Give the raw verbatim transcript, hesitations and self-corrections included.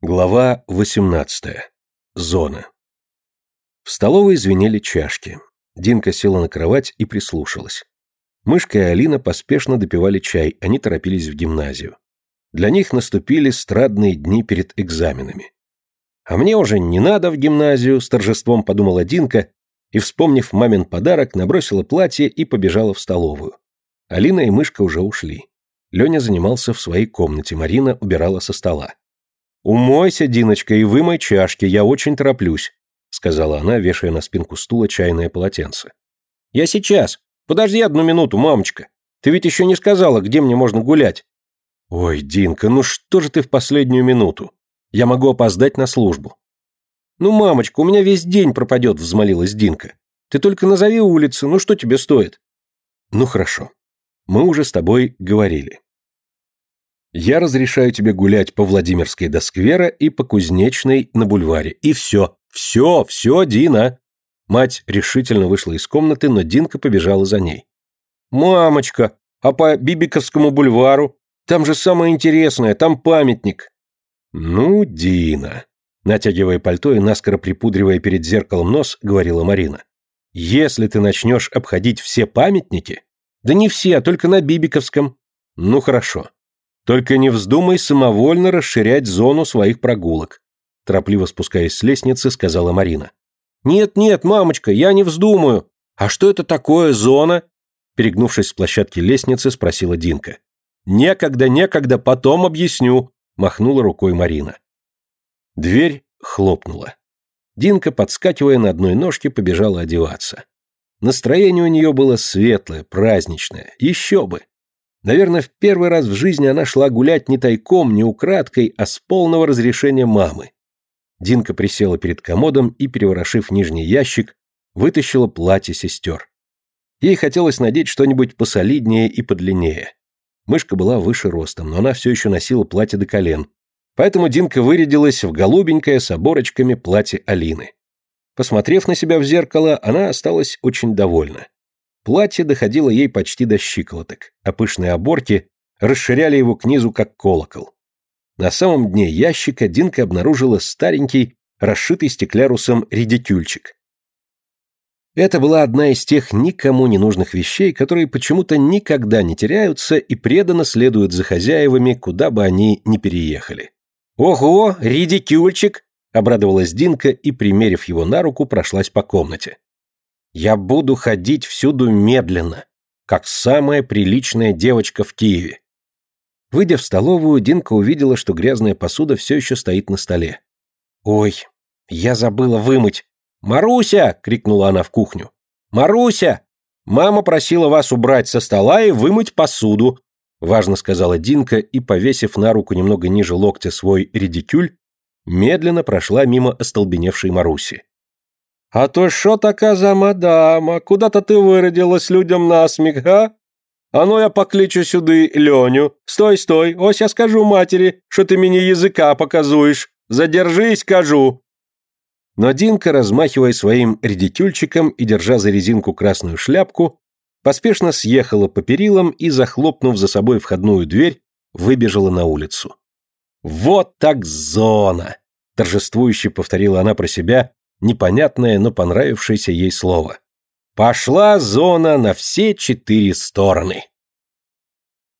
Глава восемнадцатая. Зона. В столовой звенели чашки. Динка села на кровать и прислушалась. Мышка и Алина поспешно допивали чай, они торопились в гимназию. Для них наступили страдные дни перед экзаменами. «А мне уже не надо в гимназию», — с торжеством подумала Динка, и, вспомнив мамин подарок, набросила платье и побежала в столовую. Алина и Мышка уже ушли. Леня занимался в своей комнате, Марина убирала со стола. «Умойся, Диночка, и вымой чашки, я очень тороплюсь», — сказала она, вешая на спинку стула чайное полотенце. «Я сейчас. Подожди одну минуту, мамочка. Ты ведь еще не сказала, где мне можно гулять». «Ой, Динка, ну что же ты в последнюю минуту? Я могу опоздать на службу». «Ну, мамочка, у меня весь день пропадет», — взмолилась Динка. «Ты только назови улицы, ну что тебе стоит?» «Ну хорошо. Мы уже с тобой говорили. Я разрешаю тебе гулять по Владимирской до сквера и по Кузнечной на бульваре. И все, все, все, Дина!» Мать решительно вышла из комнаты, но Динка побежала за ней. «Мамочка, а по Бибиковскому бульвару? Там же самое интересное, там памятник». «Ну, Дина», натягивая пальто и наскоро припудривая перед зеркалом нос, говорила Марина. «Если ты начнешь обходить все памятники...» «Да не все, а только на Бибиковском». «Ну, хорошо. Только не вздумай самовольно расширять зону своих прогулок», торопливо спускаясь с лестницы, сказала Марина. «Нет, нет, мамочка, я не вздумаю. А что это такое зона?» Перегнувшись с площадки лестницы, спросила Динка. «Некогда, некогда, потом объясню», махнула рукой Марина. Дверь хлопнула. Динка, подскакивая на одной ножке, побежала одеваться. Настроение у нее было светлое, праздничное, еще бы. Наверное, в первый раз в жизни она шла гулять не тайком, не украдкой, а с полного разрешения мамы. Динка присела перед комодом и, переворошив нижний ящик, вытащила платье сестер. Ей хотелось надеть что-нибудь посолиднее и подлиннее. Мышка была выше ростом, но она все еще носила платье до колен, поэтому Динка вырядилась в голубенькое с оборочками платье Алины. Посмотрев на себя в зеркало, она осталась очень довольна. Платье доходило ей почти до щиколоток, а пышные оборки расширяли его к низу, как колокол. На самом дне ящика Динка обнаружила старенький, расшитый стеклярусом редикюльчик. Это была одна из тех никому не нужных вещей, которые почему-то никогда не теряются и преданно следуют за хозяевами, куда бы они ни переехали. «Ого, редикюльчик!» — обрадовалась Динка и, примерив его на руку, прошлась по комнате. «Я буду ходить всюду медленно, как самая приличная девочка в Киеве». Выйдя в столовую, Динка увидела, что грязная посуда все еще стоит на столе. «Ой, я забыла вымыть». «Маруся!» — крикнула она в кухню. «Маруся! Мама просила вас убрать со стола и вымыть посуду», — важно сказала Динка и, повесив на руку немного ниже локтя свой редикюль, медленно прошла мимо остолбеневшей Маруси. «А то шо така за мадама? Куда-то ты выродилась людям насмех, а? А ну я покличу сюди Леню. Стой, стой, ось я скажу матери, що ти мені язика показуєш. Задержись, кажу». Но Динка, размахивая своим редикюльчиком и держа за резинку красную шляпку, поспешно съехала по перилам и, захлопнув за собой входную дверь, выбежала на улицу. «Вот так зона!» – торжествующе повторила она про себя непонятное, но понравившееся ей слово. «Пошла зона на все четыре стороны!»